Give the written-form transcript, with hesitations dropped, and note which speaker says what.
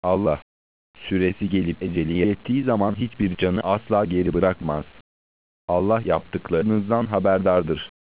Speaker 1: Allah, süresi gelip eceli yettiği zaman hiçbir canı asla geri bırakmaz. Allah yaptıklarınızdan haberdardır.